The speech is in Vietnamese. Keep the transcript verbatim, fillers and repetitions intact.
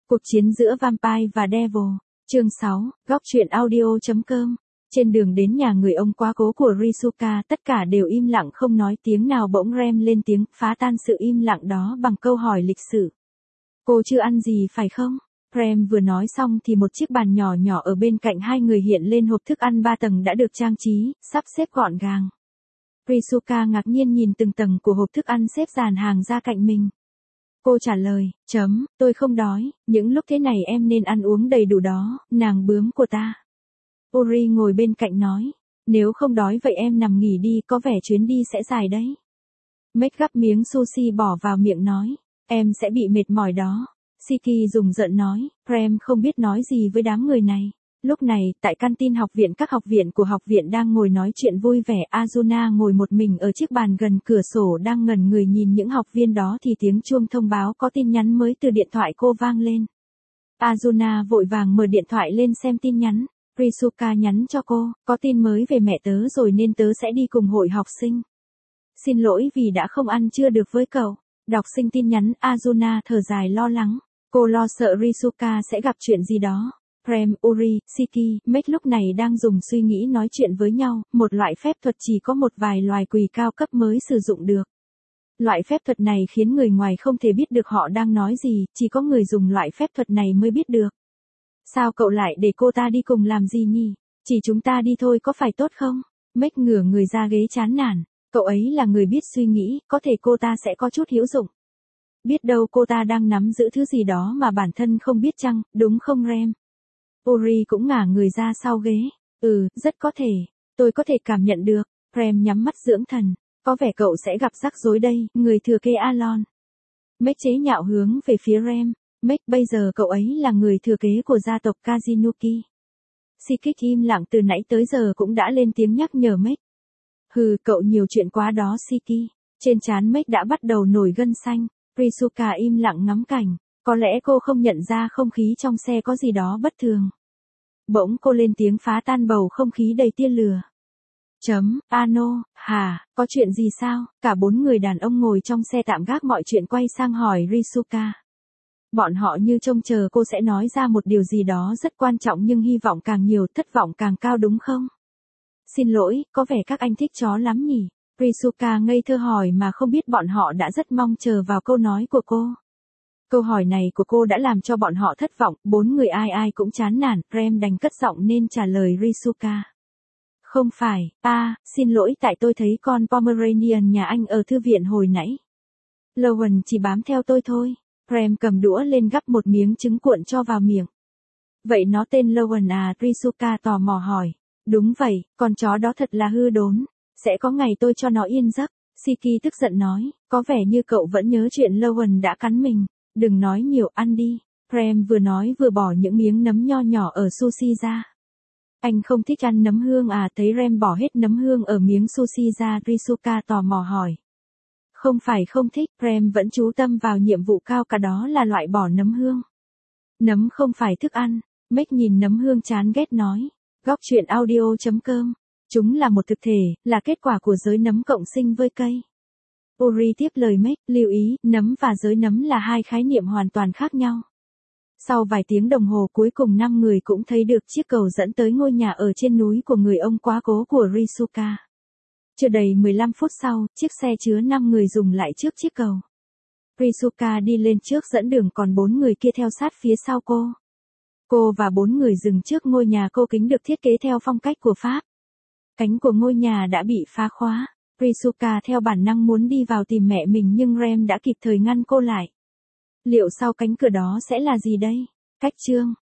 Cuộc chiến giữa Vampire và Devil. Chương sáu, góc truyện audio.com. Trên đường đến nhà người ông quá cố của Risuka, tất cả đều im lặng không nói tiếng nào, bỗng Rem lên tiếng, phá tan sự im lặng đó bằng câu hỏi lịch sự. Cô chưa ăn gì phải không? Rem vừa nói xong thì một chiếc bàn nhỏ nhỏ ở bên cạnh hai người hiện lên hộp thức ăn ba tầng đã được trang trí, sắp xếp gọn gàng. Risuka ngạc nhiên nhìn từng tầng của hộp thức ăn xếp dàn hàng ra cạnh mình. Cô trả lời, chấm, tôi không đói, những lúc thế này em nên ăn uống đầy đủ đó, nàng bướm của ta. Uri ngồi bên cạnh nói, nếu không đói vậy em nằm nghỉ đi, có vẻ chuyến đi sẽ dài đấy. Make gắp miếng sushi bỏ vào miệng nói, em sẽ bị mệt mỏi đó. Siki dùng giận nói, Rem không biết nói gì với đám người này. Lúc này, tại canteen học viện, các học viện của học viện đang ngồi nói chuyện vui vẻ. Azuna ngồi một mình ở chiếc bàn gần cửa sổ đang ngẩn người nhìn những học viên đó thì tiếng chuông thông báo có tin nhắn mới từ điện thoại cô vang lên. Azuna vội vàng mở điện thoại lên xem tin nhắn. Risuka nhắn cho cô, có tin mới về mẹ tớ rồi nên tớ sẽ đi cùng hội học sinh. Xin lỗi vì đã không ăn trưa được với cậu. Đọc sinh tin nhắn, Azuna thở dài lo lắng. Cô lo sợ Risuka sẽ gặp chuyện gì đó. Rem, Uri, Siki, Make lúc này đang dùng suy nghĩ nói chuyện với nhau, một loại phép thuật chỉ có một vài loài quỷ cao cấp mới sử dụng được. Loại phép thuật này khiến người ngoài không thể biết được họ đang nói gì, chỉ có người dùng loại phép thuật này mới biết được. Sao cậu lại để cô ta đi cùng làm gì nhỉ? Chỉ chúng ta đi thôi có phải tốt không? Make ngửa người ra ghế chán nản. Cậu ấy là người biết suy nghĩ, có thể cô ta sẽ có chút hữu dụng. Biết đâu cô ta đang nắm giữ thứ gì đó mà bản thân không biết chăng, đúng không Rem? Uri cũng ngả người ra sau ghế. Ừ, rất có thể. Tôi có thể cảm nhận được. Rem nhắm mắt dưỡng thần. Có vẻ cậu sẽ gặp rắc rối đây, người thừa kế Alon. Make chế nhạo hướng về phía Rem. Make, bây giờ cậu ấy là người thừa kế của gia tộc Kazinuki. Sikik im lặng từ nãy tới giờ cũng đã lên tiếng nhắc nhở Make. Hừ, cậu nhiều chuyện quá đó Siki. Trên trán Make đã bắt đầu nổi gân xanh. Risuka im lặng ngắm cảnh. Có lẽ cô không nhận ra không khí trong xe có gì đó bất thường. Bỗng cô lên tiếng phá tan bầu không khí đầy tia lửa. Chấm, Ano, hả, có chuyện gì sao? Cả bốn người đàn ông ngồi trong xe tạm gác mọi chuyện quay sang hỏi Risuka. Bọn họ như trông chờ cô sẽ nói ra một điều gì đó rất quan trọng nhưng hy vọng càng nhiều, thất vọng càng cao đúng không? Xin lỗi, có vẻ các anh thích chó lắm nhỉ? Risuka ngây thơ hỏi mà không biết bọn họ đã rất mong chờ vào câu nói của cô. Câu hỏi này của cô đã làm cho bọn họ thất vọng, bốn người ai ai cũng chán nản, Rem đành cất giọng nên trả lời Risuka. Không phải, à, xin lỗi tại tôi thấy con Pomeranian nhà anh ở thư viện hồi nãy. Lowen chỉ bám theo tôi thôi. Rem cầm đũa lên gắp một miếng trứng cuộn cho vào miệng. Vậy nó tên Lowen à? Risuka tò mò hỏi. Đúng vậy, con chó đó thật là hư đốn. Sẽ có ngày tôi cho nó yên giấc. Siki tức giận nói, có vẻ như cậu vẫn nhớ chuyện Lowen đã cắn mình. Đừng nói nhiều, ăn đi. Rem vừa nói vừa bỏ những miếng nấm nho nhỏ ở sushi ra. Anh không thích ăn nấm hương à? Thấy Rem bỏ hết nấm hương ở miếng sushi ra, Risuka tò mò hỏi. Không phải không thích, Rem vẫn chú tâm vào nhiệm vụ cao cả đó là loại bỏ nấm hương. Nấm không phải thức ăn. Make nhìn nấm hương chán ghét nói. Góc truyện audio.com. Chúng là một thực thể, là kết quả của giới nấm cộng sinh với cây. Uri tiếp lời Make, lưu ý, nấm và giới nấm là hai khái niệm hoàn toàn khác nhau. Sau vài tiếng đồng hồ cuối cùng năm người cũng thấy được chiếc cầu dẫn tới ngôi nhà ở trên núi của người ông quá cố của Risuka. Chưa đầy mười lăm phút sau, chiếc xe chứa năm người dừng lại trước chiếc cầu. Risuka đi lên trước dẫn đường còn bốn người kia theo sát phía sau cô. Cô và bốn người dừng trước ngôi nhà cô kính được thiết kế theo phong cách của Pháp. Cánh của ngôi nhà đã bị phá khóa. Risuka theo bản năng muốn đi vào tìm mẹ mình nhưng Rem đã kịp thời ngăn cô lại. Liệu sau cánh cửa đó sẽ là gì đây? Cách chương.